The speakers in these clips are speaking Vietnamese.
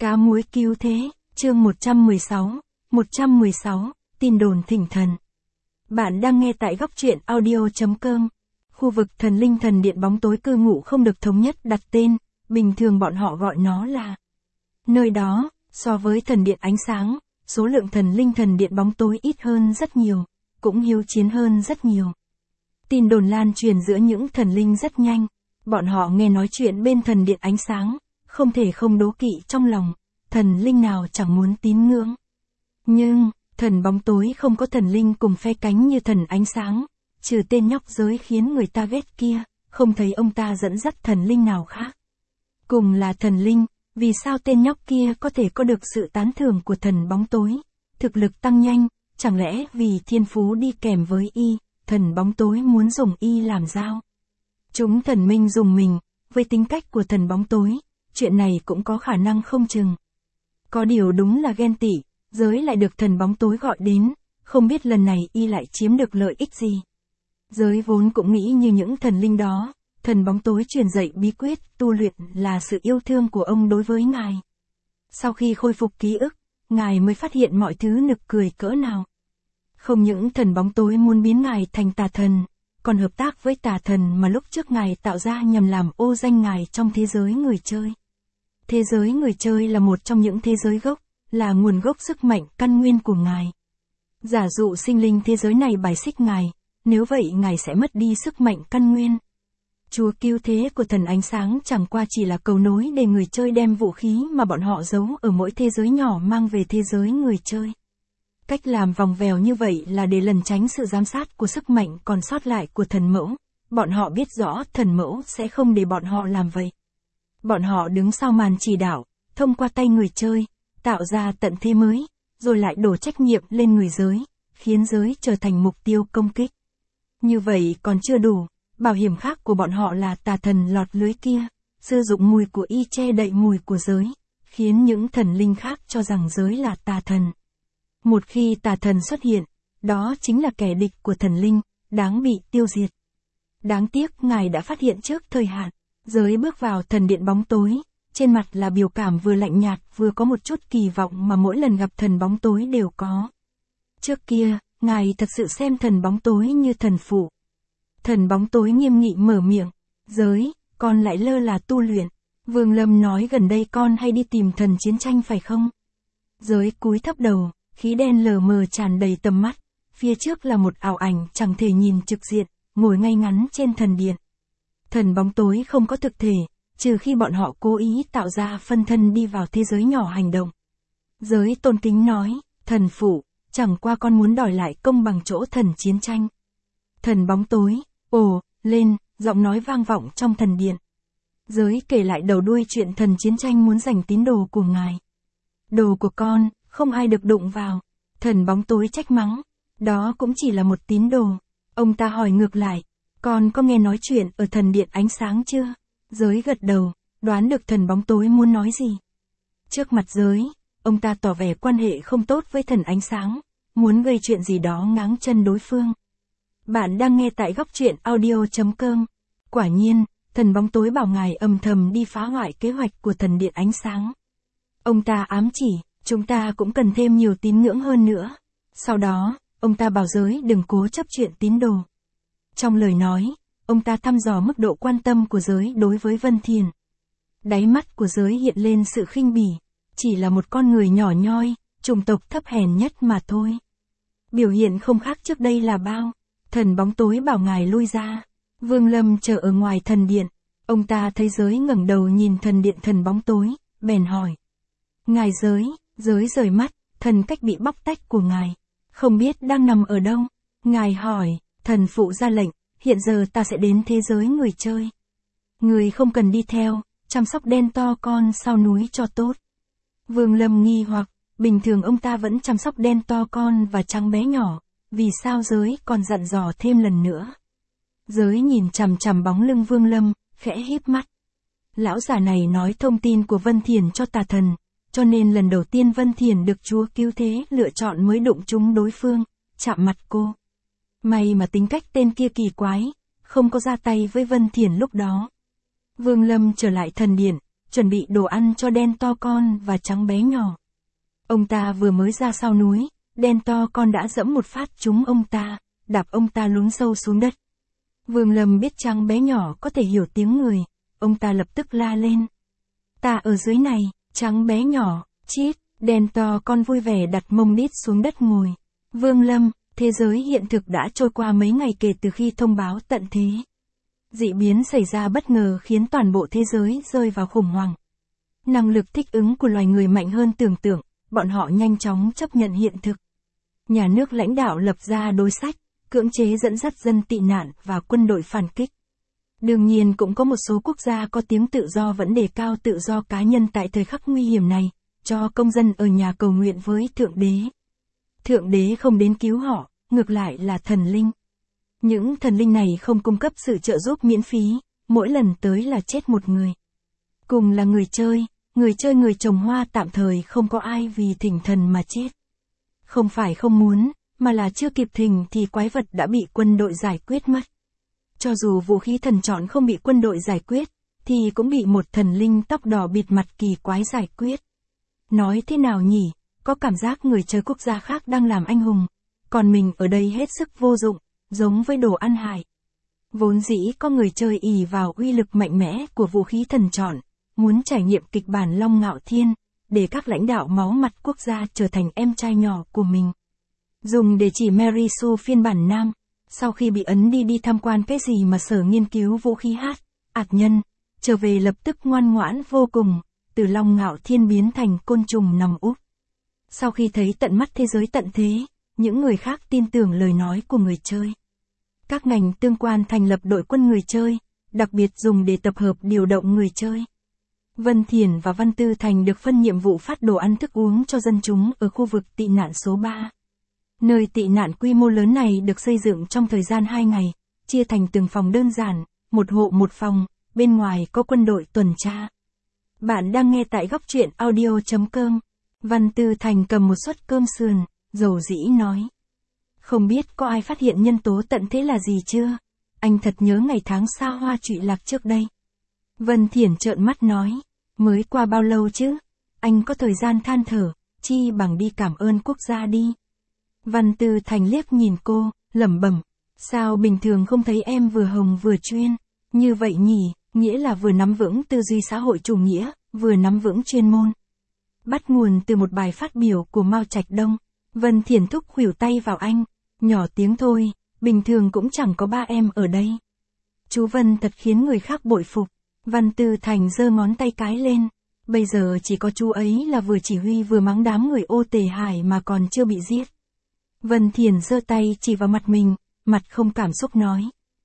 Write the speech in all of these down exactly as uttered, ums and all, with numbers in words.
Cá muối cứu thế, chương một trăm mười sáu, một trăm mười sáu, tin đồn thỉnh thần. Bạn đang nghe tại góc truyện audio chấm com. Khu vực thần linh thần điện bóng tối cư ngụ không được thống nhất đặt tên, bình thường bọn họ gọi nó là. Nơi đó, so với thần điện ánh sáng, số lượng thần linh thần điện bóng tối ít hơn rất nhiều, cũng hiếu chiến hơn rất nhiều. Tin đồn lan truyền giữa những thần linh rất nhanh, bọn họ nghe nói chuyện bên thần điện ánh sáng, không thể không đố kỵ trong lòng, thần linh nào chẳng muốn tín ngưỡng. Nhưng, thần bóng tối không có thần linh cùng phe cánh như thần ánh sáng, trừ tên nhóc giới khiến người ta ghét kia, không thấy ông ta dẫn dắt thần linh nào khác. Cùng là thần linh, vì sao tên nhóc kia có thể có được sự tán thưởng của thần bóng tối, thực lực tăng nhanh, chẳng lẽ vì thiên phú đi kèm với y, thần bóng tối muốn dùng y làm dao. Chúng thần minh dùng mình, với tính cách của thần bóng tối, chuyện này cũng có khả năng không chừng. Có điều đúng là ghen tị, giới lại được thần bóng tối gọi đến, không biết lần này y lại chiếm được lợi ích gì. Giới vốn cũng nghĩ như những thần linh đó, thần bóng tối truyền dạy bí quyết tu luyện là sự yêu thương của ông đối với ngài. Sau khi khôi phục ký ức, ngài mới phát hiện mọi thứ nực cười cỡ nào. Không những thần bóng tối muốn biến ngài thành tà thần, còn hợp tác với tà thần mà lúc trước ngài tạo ra nhằm làm ô danh ngài trong thế giới người chơi. Thế giới người chơi là một trong những thế giới gốc, là nguồn gốc sức mạnh căn nguyên của ngài. Giả dụ sinh linh thế giới này bài xích ngài, nếu vậy ngài sẽ mất đi sức mạnh căn nguyên. Chúa cứu thế của thần ánh sáng chẳng qua chỉ là cầu nối để người chơi đem vũ khí mà bọn họ giấu ở mỗi thế giới nhỏ mang về thế giới người chơi. Cách làm vòng vèo như vậy là để lẩn tránh sự giám sát của sức mạnh còn sót lại của thần mẫu. Bọn họ biết rõ thần mẫu sẽ không để bọn họ làm vậy. Bọn họ đứng sau màn chỉ đạo, thông qua tay người chơi, tạo ra tận thế mới, rồi lại đổ trách nhiệm lên người giới, khiến giới trở thành mục tiêu công kích. Như vậy còn chưa đủ, bảo hiểm khác của bọn họ là tà thần lọt lưới kia, sử dụng mùi của y che đậy mùi của giới, khiến những thần linh khác cho rằng giới là tà thần. Một khi tà thần xuất hiện, đó chính là kẻ địch của thần linh, đáng bị tiêu diệt. Đáng tiếc ngài đã phát hiện trước thời hạn, giới bước vào thần điện bóng tối, trên mặt là biểu cảm vừa lạnh nhạt vừa có một chút kỳ vọng mà mỗi lần gặp thần bóng tối đều có. Trước kia, ngài thật sự xem thần bóng tối như thần phụ. Thần bóng tối nghiêm nghị mở miệng, giới, con lại lơ là tu luyện. Vương Lâm nói gần đây con hay đi tìm thần chiến tranh phải không? Giới cúi thấp đầu, khí đen lờ mờ tràn đầy tầm mắt, phía trước là một ảo ảnh chẳng thể nhìn trực diện, ngồi ngay ngắn trên thần điện. Thần bóng tối không có thực thể, trừ khi bọn họ cố ý tạo ra phân thân đi vào thế giới nhỏ hành động. Giới tôn kính nói, thần phụ, chẳng qua con muốn đòi lại công bằng chỗ thần chiến tranh. Thần bóng tối, ồ, lên, giọng nói vang vọng trong thần điện. Giới kể lại đầu đuôi chuyện thần chiến tranh muốn giành tín đồ của ngài. Đồ của con, không ai được đụng vào. Thần bóng tối trách mắng, đó cũng chỉ là một tín đồ. Ông ta hỏi ngược lại, con có nghe nói chuyện ở thần điện ánh sáng chưa? Giới gật đầu, đoán được thần bóng tối muốn nói gì. Trước mặt giới, ông ta tỏ vẻ quan hệ không tốt với thần ánh sáng, muốn gây chuyện gì đó ngáng chân đối phương. Bạn đang nghe tại góc truyện audio chấm com. Quả nhiên, thần bóng tối bảo ngài âm thầm đi phá hoại kế hoạch của thần điện ánh sáng. Ông ta ám chỉ, chúng ta cũng cần thêm nhiều tín ngưỡng hơn nữa. Sau đó, ông ta bảo giới đừng cố chấp chuyện tín đồ. Trong lời nói, ông ta thăm dò mức độ quan tâm của giới đối với Vân Thiền. Đáy mắt của giới hiện lên sự khinh bỉ, chỉ là một con người nhỏ nhoi, chủng tộc thấp hèn nhất mà thôi. Biểu hiện không khác trước đây là bao. Thần bóng tối bảo ngài lui ra. Vương Lâm chờ ở ngoài thần điện, ông ta thấy giới ngẩng đầu nhìn thần điện thần bóng tối, bèn hỏi. Ngài giới, giới rời mắt, thần cách bị bóc tách của ngài, không biết đang nằm ở đâu. Ngài hỏi, thần phụ ra lệnh, hiện giờ ta sẽ đến thế giới người chơi. Người không cần đi theo, chăm sóc đen to con sau núi cho tốt. Vương Lâm nghi hoặc, bình thường ông ta vẫn chăm sóc đen to con và trắng bé nhỏ, vì sao giới còn dặn dò thêm lần nữa. Giới nhìn chằm chằm bóng lưng Vương Lâm, khẽ híp mắt. Lão già này nói thông tin của Vân Thiền cho tà thần, cho nên lần đầu tiên Vân Thiền được Chúa cứu thế lựa chọn mới đụng trúng đối phương, chạm mặt cô. May mà tính cách tên kia kỳ quái, không có ra tay với Vân Thiền lúc đó. Vương Lâm trở lại thần điện, chuẩn bị đồ ăn cho đen to con và trắng bé nhỏ. Ông ta vừa mới ra sau núi, đen to con đã dẫm một phát trúng ông ta, đạp ông ta lún sâu xuống đất. Vương Lâm biết trắng bé nhỏ có thể hiểu tiếng người, ông ta lập tức la lên. Ta ở dưới này, trắng bé nhỏ, chít, đen to con vui vẻ đặt mông đít xuống đất ngồi. Vương Lâm, thế giới hiện thực đã trôi qua mấy ngày kể từ khi thông báo tận thế. Dị biến xảy ra bất ngờ khiến toàn bộ thế giới rơi vào khủng hoảng. Năng lực thích ứng của loài người mạnh hơn tưởng tượng, bọn họ nhanh chóng chấp nhận hiện thực. Nhà nước lãnh đạo lập ra đối sách, cưỡng chế dẫn dắt dân tị nạn và quân đội phản kích. Đương nhiên cũng có một số quốc gia có tiếng tự do vẫn đề cao tự do cá nhân tại thời khắc nguy hiểm này, cho công dân ở nhà cầu nguyện với Thượng Đế. Thượng Đế không đến cứu họ, ngược lại là thần linh. Những thần linh này không cung cấp sự trợ giúp miễn phí, mỗi lần tới là chết một người. Cùng là người chơi, người chơi người trồng hoa tạm thời không có ai vì thỉnh thần mà chết. Không phải không muốn, mà là chưa kịp thỉnh thì quái vật đã bị quân đội giải quyết mất. Cho dù vũ khí thần chọn không bị quân đội giải quyết, thì cũng bị một thần linh tóc đỏ bịt mặt kỳ quái giải quyết. Nói thế nào nhỉ, có cảm giác người chơi quốc gia khác đang làm anh hùng, còn mình ở đây hết sức vô dụng, giống với đồ ăn hại. Vốn dĩ có người chơi ỷ vào uy lực mạnh mẽ của vũ khí thần chọn, muốn trải nghiệm kịch bản Long Ngạo Thiên, để các lãnh đạo máu mặt quốc gia trở thành em trai nhỏ của mình. Dùng để chỉ Mary Sue phiên bản nam, sau khi bị ấn đi đi tham quan cái gì mà sở nghiên cứu vũ khí hát, hạt nhân, trở về lập tức ngoan ngoãn vô cùng, từ Long Ngạo Thiên biến thành côn trùng nằm úp. Sau khi thấy tận mắt thế giới tận thế, những người khác tin tưởng lời nói của người chơi. Các ngành tương quan thành lập đội quân người chơi, đặc biệt dùng để tập hợp điều động người chơi. Vân Thiển và Văn Tư Thành được phân nhiệm vụ phát đồ ăn thức uống cho dân chúng ở khu vực tị nạn số ba. Nơi tị nạn quy mô lớn này được xây dựng trong thời gian hai ngày, chia thành từng phòng đơn giản, một hộ một phòng, bên ngoài có quân đội tuần tra. Bạn đang nghe tại góc truyện audio chấm com. Văn Tư Thành cầm một suất cơm sườn, dầu dĩ nói. Không biết có ai phát hiện nhân tố tận thế là gì chưa? Anh thật nhớ ngày tháng xa hoa trụy lạc trước đây. Vân Thiển trợn mắt nói. Mới qua bao lâu chứ? Anh có thời gian than thở, chi bằng đi cảm ơn quốc gia đi. Văn Tư Thành liếc nhìn cô, lẩm bẩm. Sao bình thường không thấy em vừa hồng vừa chuyên? Như vậy nhỉ, nghĩa là vừa nắm vững tư duy xã hội chủ nghĩa, vừa nắm vững chuyên môn. Bắt nguồn từ một bài phát biểu của Mao Trạch Đông. Vân Thiển thúc khuỷu tay vào anh, nhỏ tiếng thôi, bình thường cũng chẳng có ba em ở đây. Chú Vân thật khiến người khác bội phục. Văn Tư Thành giơ ngón tay cái lên, bây giờ chỉ có chú ấy là vừa chỉ huy vừa mắng đám người ô tề hải mà còn chưa bị giết. Vân Thiển giơ tay chỉ vào mặt mình, mặt không cảm xúc nói.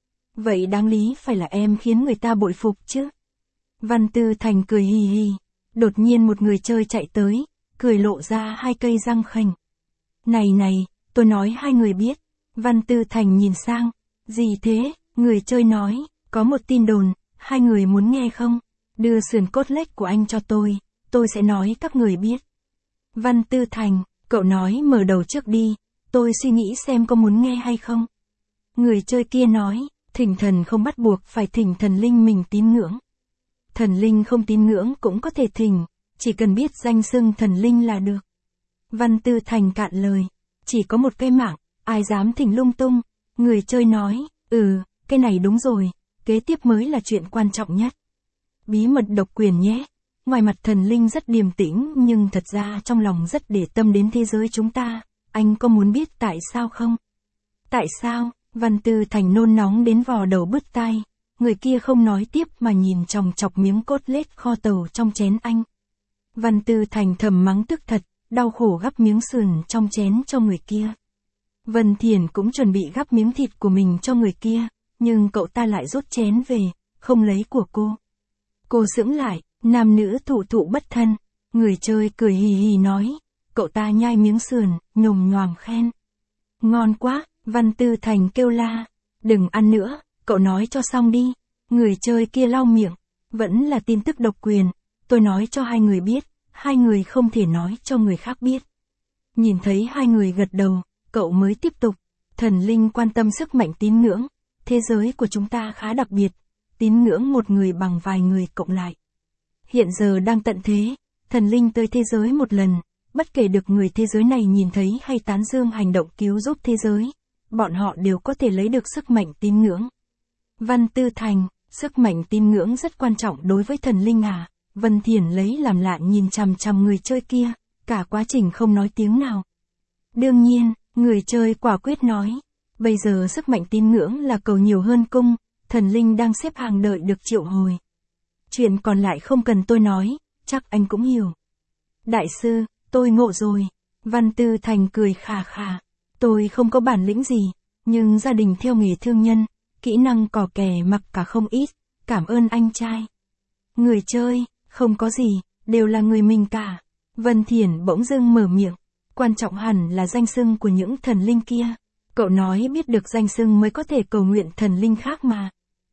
Vậy đáng lý phải là em khiến người ta bội phục chứ. Văn Tư Thành cười hì hì, đột nhiên một người chơi chạy tới, cười lộ ra hai cây răng khểnh. Này này, tôi nói hai người biết. Văn Tư Thành nhìn sang, gì thế, người chơi nói, có một tin đồn. Hai người muốn nghe không? Đưa sườn cốt lết của anh cho tôi, tôi sẽ nói các người biết. Văn Tư Thành, cậu nói mở đầu trước đi, tôi suy nghĩ xem có muốn nghe hay không. Người chơi kia nói, thỉnh thần không bắt buộc phải thỉnh thần linh mình tín ngưỡng. Thần linh không tín ngưỡng cũng có thể thỉnh, chỉ cần biết danh xưng thần linh là được. Văn Tư Thành cạn lời, chỉ có một cái mạng, ai dám thỉnh lung tung. Người chơi nói, ừ, cái này đúng rồi. Kế tiếp mới là chuyện quan trọng nhất. Bí mật độc quyền nhé. Ngoài mặt thần linh rất điềm tĩnh nhưng thật ra trong lòng rất để tâm đến thế giới chúng ta. Anh có muốn biết tại sao không? Tại sao? Văn Tư Thành nôn nóng đến vò đầu bứt tai. Người kia không nói tiếp mà nhìn chòng chọc miếng cốt lết kho tàu trong chén anh. Văn Tư Thành thầm mắng tức thật, đau khổ gắp miếng sườn trong chén cho người kia. Vân Thiển cũng chuẩn bị gắp miếng thịt của mình cho người kia. Nhưng cậu ta lại rút chén về, không lấy của cô. Cô sững lại, nam nữ thụ thụ bất thân. Người chơi cười hì hì nói, cậu ta nhai miếng sườn, nhồm nhoàm khen. Ngon quá, Văn Tư Thành kêu la. Đừng ăn nữa, cậu nói cho xong đi. Người chơi kia lau miệng, vẫn là tin tức độc quyền. Tôi nói cho hai người biết, hai người không thể nói cho người khác biết. Nhìn thấy hai người gật đầu, cậu mới tiếp tục. Thần linh quan tâm sức mạnh tín ngưỡng. Thế giới của chúng ta khá đặc biệt, tín ngưỡng một người bằng vài người cộng lại. Hiện giờ đang tận thế, thần linh tới thế giới một lần, bất kể được người thế giới này nhìn thấy hay tán dương hành động cứu giúp thế giới, bọn họ đều có thể lấy được sức mạnh tín ngưỡng. Văn Tư Thành, sức mạnh tín ngưỡng rất quan trọng đối với thần linh à? Vân Thiển lấy làm lạ nhìn chằm chằm người chơi kia, cả quá trình không nói tiếng nào. Đương nhiên, người chơi quả quyết nói, bây giờ sức mạnh tín ngưỡng là cầu nhiều hơn cung, thần linh đang xếp hàng đợi được triệu hồi. Chuyện còn lại không cần tôi nói, chắc anh cũng hiểu. Đại sư, tôi ngộ rồi. Văn Tư Thành cười khà khà. Tôi không có bản lĩnh gì, nhưng gia đình theo nghề thương nhân, kỹ năng cò kè mặc cả không ít, cảm ơn anh trai. Người chơi, không có gì, đều là người mình cả. Vân Thiển bỗng dưng mở miệng, quan trọng hẳn là danh xưng của những thần linh kia. Cậu nói biết được danh xưng mới có thể cầu nguyện thần linh khác mà.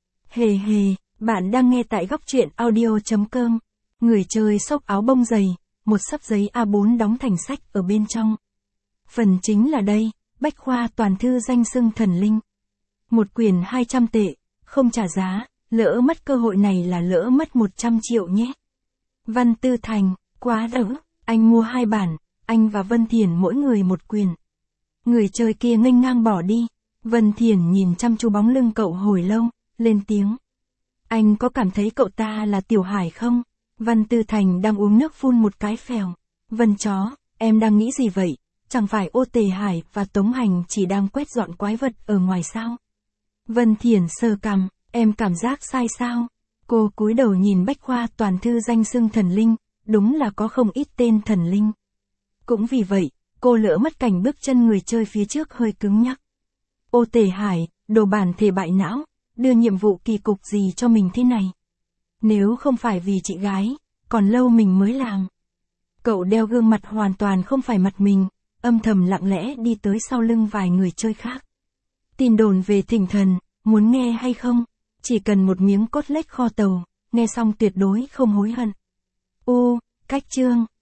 Hề hề, bạn đang nghe tại góc truyện audio chấm com. Người chơi xốc áo bông dày, một xấp giấy A bốn đóng thành sách ở bên trong. Phần chính là đây, bách khoa toàn thư danh xưng thần linh. Một quyển hai trăm tệ, không trả giá, lỡ mất cơ hội này là lỡ mất một trăm triệu nhé. Văn Tư Thành, quá đỡ, anh mua hai bản, anh và Vân Thiển mỗi người một quyển. Người chơi kia nghênh ngang bỏ đi, Vân Thiển nhìn chăm chú bóng lưng cậu hồi lâu, lên tiếng. Anh có cảm thấy cậu ta là Tiểu Hải không? Văn Tư Thành đang uống nước phun một cái phèo. Vân chó, em đang nghĩ gì vậy? Chẳng phải Ô Tề Hải và Tống Hành chỉ đang quét dọn quái vật ở ngoài sao? Vân Thiển sờ cằm, em cảm giác sai sao? Cô cúi đầu nhìn bách khoa toàn thư danh xưng thần linh, đúng là có không ít tên thần linh. Cũng vì vậy, cô lỡ mất cảnh bước chân người chơi phía trước hơi cứng nhắc. Ô Tề Hải, đồ bản thể bại não, đưa nhiệm vụ kỳ cục gì cho mình thế này? Nếu không phải vì chị gái, còn lâu mình mới làm. Cậu đeo gương mặt hoàn toàn không phải mặt mình, âm thầm lặng lẽ đi tới sau lưng vài người chơi khác. Tin đồn về thỉnh thần, muốn nghe hay không? Chỉ cần một miếng cốt lết kho tàu, nghe xong tuyệt đối không hối hận. U, cách chương,